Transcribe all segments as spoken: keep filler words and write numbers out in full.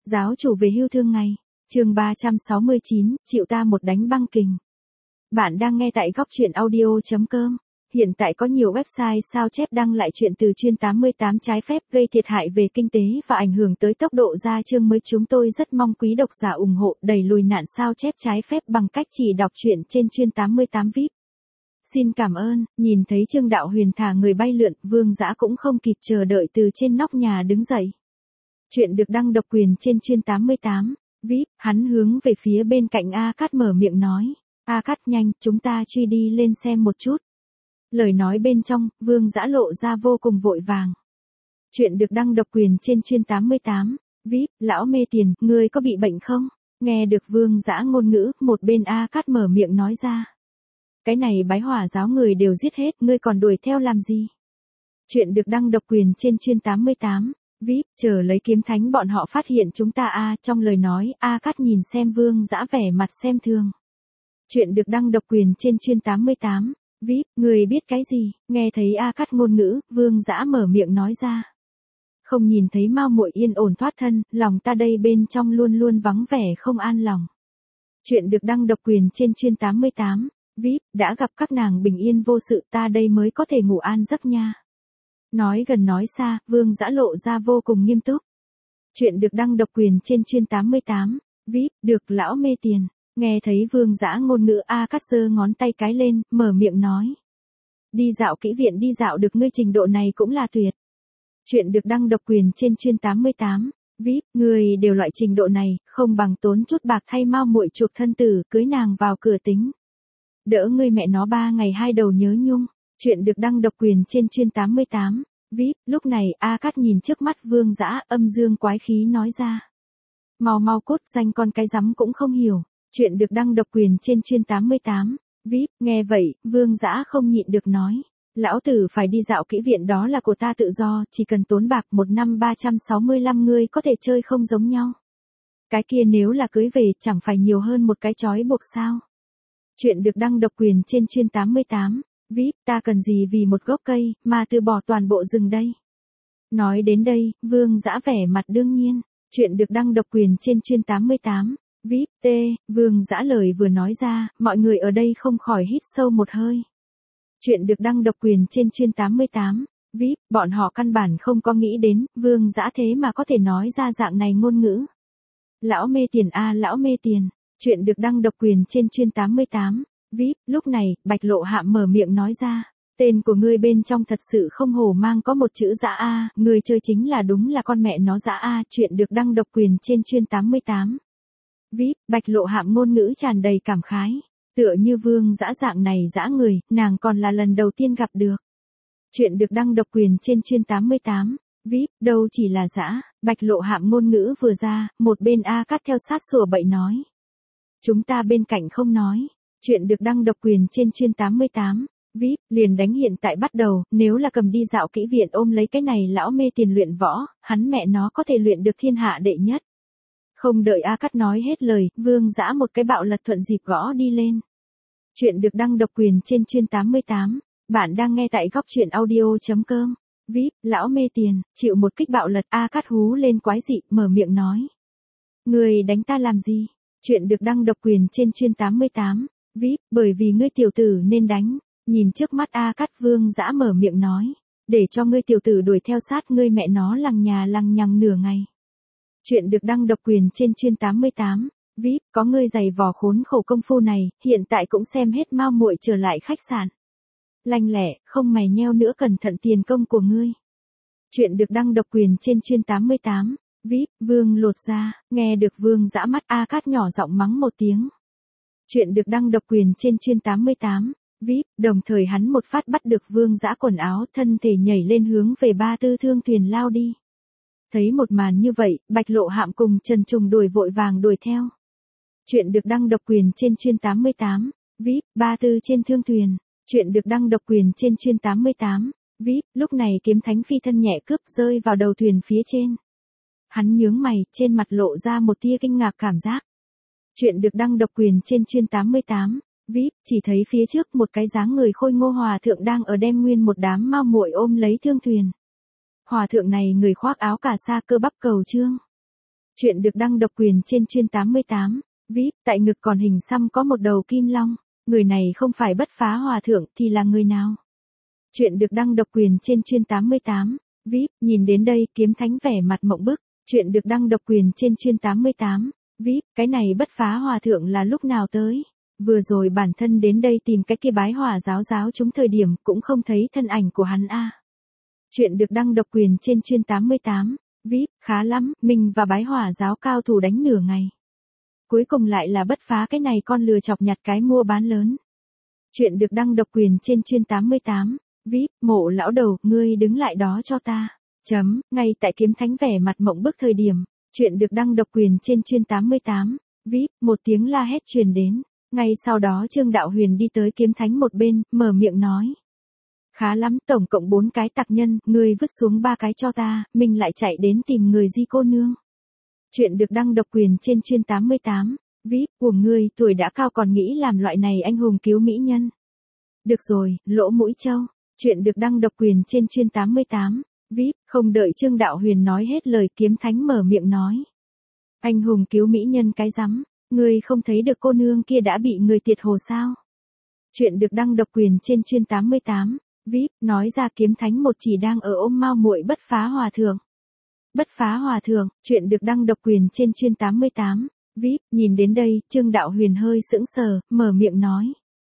Giáo chủ về hưu thương ngày. Chương ba trăm sáu mươi chín, chịu ta một đánh băng kình. Bạn đang nghe tại góc truyện audio chấm com. Hiện tại có nhiều website sao chép đăng lại chuyện từ chuyên tám mươi tám trái phép gây thiệt hại về kinh tế và ảnh hưởng tới tốc độ ra chương mới. Chúng tôi rất mong quý độc giả ủng hộ đẩy lùi nạn sao chép trái phép bằng cách chỉ đọc truyện trên chuyên tám mươi tám vi ai pi. Xin cảm ơn. Nhìn thấy Trương Đạo Huyền thả người bay lượn, Vương Dã cũng không kịp chờ đợi từ trên nóc nhà đứng dậy. Chuyện được đăng độc quyền trên chuyên tám mươi tám vi ai pi, hắn hướng về phía bên cạnh A Cát mở miệng nói. A Cát nhanh, chúng ta truy đi lên xem một chút. Lời nói bên trong, Vương Dã lộ ra vô cùng vội vàng. Chuyện được đăng độc quyền trên chuyên tám mươi tám vi ai pi, lão mê tiền, ngươi có bị bệnh không? Nghe được Vương Dã ngôn ngữ, một bên A Cát mở miệng nói ra. Cái này bái hỏa giáo người đều giết hết, ngươi còn đuổi theo làm gì? Chuyện được đăng độc quyền trên chuyên tám mươi tám vi ai pi, chờ lấy kiếm thánh bọn họ phát hiện chúng ta a, trong lời nói, A Cát nhìn xem Vương Dã vẻ mặt xem thường. Chuyện được đăng độc quyền trên chuyên tám mươi tám vi ai pi, người biết cái gì? Nghe thấy A Cát ngôn ngữ, Vương Dã mở miệng nói ra. Không nhìn thấy Mao Muội yên ổn thoát thân, lòng ta đây bên trong luôn luôn vắng vẻ không an lòng. Chuyện được đăng độc quyền trên chuyên tám mươi tám vi ai pi, đã gặp các nàng bình yên vô sự, ta đây mới có thể ngủ an giấc nha. Nói gần nói xa, Vương Dã lộ ra vô cùng nghiêm túc. Chuyện được đăng độc quyền trên chuyên tám mươi tám vi ai pi, được lão mê tiền. Nghe thấy Vương Dã ngôn ngữ, A Cát giơ ngón tay cái lên, mở miệng nói. Đi dạo kỹ viện đi dạo được ngươi trình độ này cũng là tuyệt. Chuyện được đăng độc quyền trên chuyên tám mươi tám vi ai pi, người đều loại trình độ này, không bằng tốn chút bạc thay Mao Muội chuộc thân tử, cưới nàng vào cửa tính. Đỡ ngươi mẹ nó ba ngày hai đầu nhớ nhung. Chuyện được đăng độc quyền trên chuyên tám mươi tám vi ai pi, lúc này A Cát nhìn trước mắt Vương Dã, âm dương quái khí nói ra. Mau mau cút, danh con cái rắm cũng không hiểu. Chuyện được đăng độc quyền trên chuyên tám mươi tám vi ai pi, nghe vậy, Vương Dã không nhịn được nói. Lão tử phải đi dạo kỹ viện đó là của ta tự do, chỉ cần tốn bạc một năm ba trăm sáu mươi lăm ngươi có thể chơi không giống nhau. Cái kia nếu là cưới về chẳng phải nhiều hơn một cái trói buộc sao. Chuyện được đăng độc quyền trên chuyên tám mươi tám vi ai pi, ta cần gì vì một gốc cây, mà từ bỏ toàn bộ rừng đây. Nói đến đây, Vương Dã vẻ mặt đương nhiên. Chuyện được đăng độc quyền trên chuyên tám mươi tám vi ai pi, T, Vương Dã lời vừa nói ra, mọi người ở đây không khỏi hít sâu một hơi. Chuyện được đăng độc quyền trên chuyên tám mươi tám vi ai pi, bọn họ căn bản không có nghĩ đến, Vương Dã thế mà có thể nói ra dạng này ngôn ngữ. Lão mê tiền a, lão mê tiền. Chuyện được đăng độc quyền trên chuyên tám mươi tám vi ai pi, lúc này, Bạch Lộ Hạm mở miệng nói ra. Tên của ngươi bên trong thật sự không hổ mang có một chữ dã a, người chơi chính là đúng là con mẹ nó dã a. Chuyện được đăng độc quyền trên chuyên tám mươi tám vi ai pi, Bạch Lộ Hạm ngôn ngữ tràn đầy cảm khái. Tựa như Vương Dã dạng này dã người, nàng còn là lần đầu tiên gặp được. Chuyện được đăng độc quyền trên chuyên tám mươi tám vi ai pi, đâu chỉ là dã. Bạch Lộ Hạm ngôn ngữ vừa ra, một bên A Cát theo sát sủa bậy nói. Chúng ta bên cạnh không nói. Chuyện được đăng độc quyền trên chuyên tám mươi tám vi ai pi, liền đánh hiện tại bắt đầu, nếu là cầm đi dạo kỹ viện ôm lấy cái này lão mê tiền luyện võ, hắn mẹ nó có thể luyện được thiên hạ đệ nhất. Không đợi A Cát nói hết lời, Vương Dã một cái bạo lật thuận dịp gõ đi lên. Chuyện được đăng độc quyền trên chuyên tám mươi tám, bạn đang nghe tại góc truyện audio chấm com. vi ai pi, lão mê tiền, chịu một kích bạo lật, A Cát hú lên quái dị, mở miệng nói. Người đánh ta làm gì? Chuyện được đăng độc quyền trên chuyên tám mươi tám vi ai pi, bởi vì ngươi tiểu tử nên đánh. Nhìn trước mắt A Cát, Vương Dã mở miệng nói. Để cho ngươi tiểu tử đuổi theo sát ngươi mẹ nó lằng nhà lằng nhằng nửa ngày. Chuyện được đăng độc quyền trên chuyên tám mươi tám vi ai pi, có ngươi giày vò khốn khổ công phu này, hiện tại cũng xem hết Mao Muội trở lại khách sạn. Lanh lẹ, không mày nheo nữa, cẩn thận tiền công của ngươi. Chuyện được đăng độc quyền trên chuyên tám mươi tám vi ai pi, Vương lột ra, nghe được Vương Dã mắt, A Cát nhỏ giọng mắng một tiếng. Chuyện được đăng độc quyền trên chuyên tám mươi tám vi ai pi, đồng thời hắn một phát bắt được Vương Dã quần áo, thân thể nhảy lên hướng về ba tư thương thuyền lao đi. Thấy một màn như vậy, Bạch Lộ Hạm cùng Trần Trùng đuổi vội vàng đuổi theo. Chuyện được đăng độc quyền trên chuyên tám mươi tám vi ai pi, ba tư trên thương thuyền. Chuyện được đăng độc quyền trên chuyên tám mươi tám vi ai pi, lúc này kiếm thánh phi thân nhẹ cướp rơi vào đầu thuyền phía trên. Hắn nhướng mày, trên mặt lộ ra một tia kinh ngạc cảm giác. Chuyện được đăng độc quyền trên chuyên tám mươi tám vi ai pi, chỉ thấy phía trước một cái dáng người khôi ngô hòa thượng đang ở đem nguyên một đám Mao Muội ôm lấy thương thuyền. Hòa thượng này người khoác áo cà sa cơ bắp cầu trương. Chuyện được đăng độc quyền trên chuyên tám mươi tám. vê i pê, tại ngực còn hình xăm có một đầu kim long. Người này không phải Bất Phá Hòa Thượng thì là người nào? Chuyện được đăng độc quyền trên chuyên tám mươi tám. vê i pê, nhìn đến đây Kiếm Thánh vẻ mặt mộng bức. Chuyện được đăng độc quyền trên chuyên tám mươi tám. vê i pê, cái này Bất Phá Hòa Thượng là lúc nào tới? Vừa rồi bản thân đến đây tìm cái kia bái hỏa giáo giáo chúng thời điểm cũng không thấy thân ảnh của hắn a. Chuyện được đăng độc quyền trên chuyên tám mươi tám. vê i pê, khá lắm, mình và bái hỏa giáo cao thủ đánh nửa ngày. Cuối cùng lại là Bất Phá cái này con lừa chọc nhặt cái mua bán lớn. Chuyện được đăng độc quyền trên chuyên tám mươi tám. vê i pê, Mộ lão đầu, ngươi đứng lại đó cho ta. Chấm, ngay tại Kiếm Thánh vẻ mặt mộng bức thời điểm. Chuyện được đăng độc quyền trên chuyên tám mươi tám. vê i pê, một tiếng la hét truyền đến. Ngay sau đó Trương Đạo Huyền đi tới Kiếm Thánh một bên, mở miệng nói. Khá lắm, tổng cộng bốn cái tặc nhân, ngươi vứt xuống ba cái cho ta, mình lại chạy đến tìm người Di cô nương. Chuyện được đăng độc quyền trên chuyên tám mươi tám. vê i pê, của ngươi, tuổi đã cao còn nghĩ làm loại này anh hùng cứu mỹ nhân. Được rồi, lỗ mũi trâu. Chuyện được đăng độc quyền trên chuyên tám mươi tám. vê i pê, không đợi Trương Đạo Huyền nói hết lời Kiếm Thánh mở miệng nói. Anh hùng cứu mỹ nhân cái rắm, ngươi không thấy được cô nương kia đã bị người tiệt hồ sao? Chuyện được đăng độc quyền trên chuyên tám mươi tám. vê i pê, nói ra Kiếm Thánh một chỉ đang ở ôm mao muội Bất Phá Hòa Thượng. Bất Phá Hòa Thượng, chuyện được đăng độc quyền trên chuyên tám mươi tám. vê i pê, nhìn đến đây, Trương Đạo Huyền hơi sững sờ, mở miệng nói.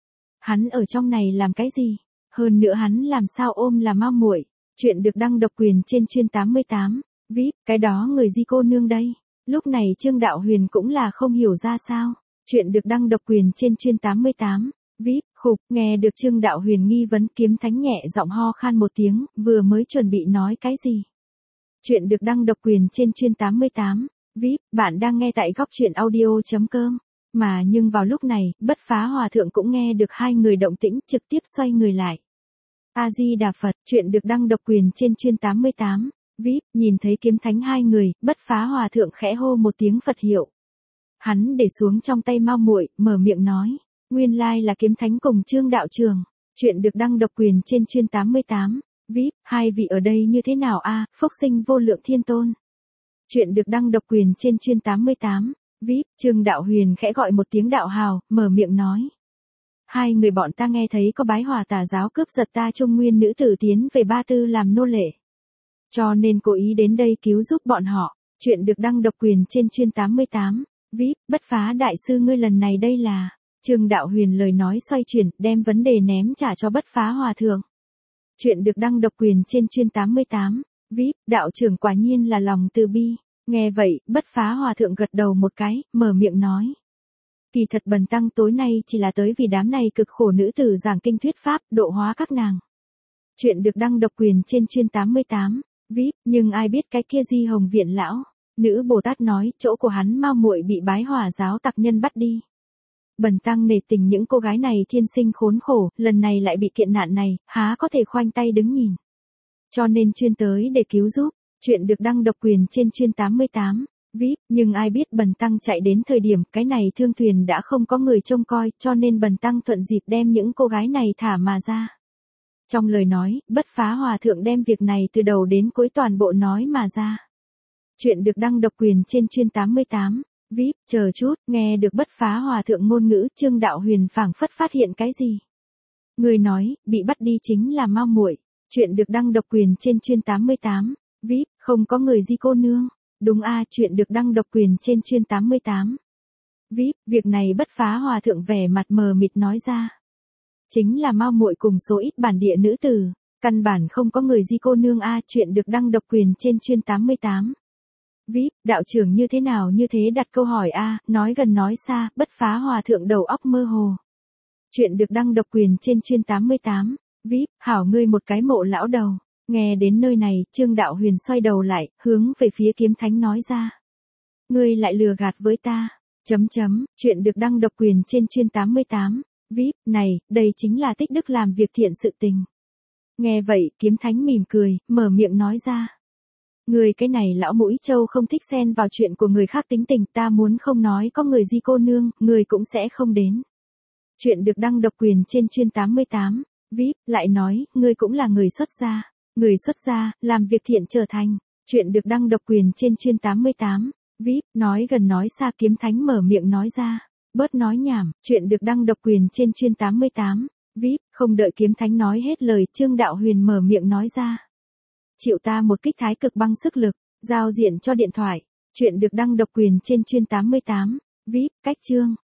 Hắn ở trong này làm cái gì? Hơn nữa hắn làm sao ôm là mao muội? Chuyện được đăng độc quyền trên chuyên tám mươi tám. vê i pê, cái đó người Di cô nương đây. Lúc này Trương Đạo Huyền cũng là không hiểu ra sao. Chuyện được đăng độc quyền trên chuyên tám mươi tám. vê i pê, khục, nghe được Trương Đạo Huyền nghi vấn Kiếm Thánh nhẹ giọng ho khan một tiếng, vừa mới chuẩn bị nói cái gì. Chuyện được đăng độc quyền trên chuyên tám mươi tám. vê i pê, bạn đang nghe tại góc truyện audio.com. Mà nhưng vào lúc này, Bất Phá Hòa Thượng cũng nghe được hai người động tĩnh, trực tiếp xoay người lại. A-di-đà Phật, chuyện được đăng độc quyền trên chuyên tám mươi tám. vê i pê, nhìn thấy Kiếm Thánh hai người, Bất Phá Hòa Thượng khẽ hô một tiếng Phật hiệu. Hắn để xuống trong tay mao muội, mở miệng nói. Nguyên lai là Kiếm Thánh cùng Trương đạo trường. Chuyện được đăng độc quyền trên chuyên tám mươi tám. vê i pê, hai vị ở đây như thế nào a? Phúc sinh vô lượng thiên tôn. Chuyện được đăng độc quyền trên chuyên tám mươi tám. vê i pê, Trương Đạo Huyền khẽ gọi một tiếng đạo hào, mở miệng nói. Hai người bọn ta nghe thấy có bái hỏa tà giáo cướp giật ta Trung Nguyên nữ tử tiến về Ba Tư làm nô lệ. Cho nên cố ý đến đây cứu giúp bọn họ. Chuyện được đăng độc quyền trên chuyên tám mươi tám. vê i pê, Bất Phá đại sư ngươi lần này đây là. Trương Đạo Huyền lời nói xoay chuyển, đem vấn đề ném trả cho Bất Phá Hòa Thượng. Chuyện được đăng độc quyền trên chuyên tám mươi tám. vê i pê, đạo trưởng quả nhiên là lòng từ bi. Nghe vậy, Bất Phá Hòa Thượng gật đầu một cái, mở miệng nói. Kỳ thật bần tăng tối nay chỉ là tới vì đám này cực khổ nữ tử giảng kinh thuyết pháp, độ hóa các nàng. Chuyện được đăng độc quyền trên chuyên tám mươi tám. vê i pê, nhưng ai biết cái kia Di Hồng Viện lão. Nữ Bồ Tát nói, chỗ của hắn mao muội bị bái hỏa giáo tặc nhân bắt đi. Bần tăng nể tình những cô gái này thiên sinh khốn khổ, lần này lại bị kiện nạn này, há có thể khoanh tay đứng nhìn. Cho nên chuyên tới để cứu giúp. Chuyện được đăng độc quyền trên chuyên tám mươi tám. vê i pê, nhưng ai biết bần tăng chạy đến thời điểm cái này thương thuyền đã không có người trông coi, cho nên bần tăng thuận dịp đem những cô gái này thả mà ra. Trong lời nói, Bất Phá Hòa Thượng đem việc này từ đầu đến cuối toàn bộ nói mà ra. Chuyện được đăng độc quyền trên chuyên tám mươi tám. vê i pê, chờ chút, nghe được Bất Phá Hòa Thượng ngôn ngữ, Trương Đạo Huyền phảng phất phát hiện cái gì. Người nói, bị bắt đi chính là mao muội. Chuyện được đăng độc quyền trên chuyên tám mươi tám. vê i pê, không có người Di cô nương. Đúng a, chuyện được đăng độc quyền trên chuyên tám mươi tám. vê i pê, việc này Bất Phá Hòa Thượng vẻ mặt mờ mịt nói ra. Chính là mao muội cùng số ít bản địa nữ tử. Căn bản không có người Di cô nương a, chuyện được đăng độc quyền trên chuyên tám mươi tám. vê i pê, đạo trưởng như thế nào như thế đặt câu hỏi a, nói gần nói xa, Bất Phá Hòa Thượng đầu óc mơ hồ. Chuyện được đăng độc quyền trên chuyên tám mươi tám. vê i pê, hảo ngươi một cái mộ lão đầu. Nghe đến nơi này, Trương Đạo Huyền xoay đầu lại, hướng về phía Kiếm Thánh nói ra. Ngươi lại lừa gạt với ta. Chấm chấm, chuyện được đăng độc quyền trên chuyên tám mươi tám. vê i pê, này, đây chính là tích đức làm việc thiện sự tình. Nghe vậy, Kiếm Thánh mỉm cười, mở miệng nói ra. Người cái này lão mũi trâu không thích xen vào chuyện của người khác tính tình, ta muốn không nói có người Di cô nương, người cũng sẽ không đến. Chuyện được đăng độc quyền trên chuyên tám mươi tám. vê i pê, lại nói, ngươi cũng là người xuất gia. Người xuất gia, làm việc thiện trở thành. Chuyện được đăng độc quyền trên chuyên tám mươi tám. vê i pê, nói gần nói xa kiếm thánh mở miệng nói ra. Bớt nói nhảm, chuyện được đăng độc quyền trên chuyên tám mươi tám. vê i pê, không đợi kiếm thánh nói hết lời, Trương Đạo Huyền mở miệng nói ra. Chịu ta một kích thái cực băng sức lực, giao diện cho điện thoại. Chuyện được đăng độc quyền trên chuyên tám mươi tám. vê i pê, cách chương.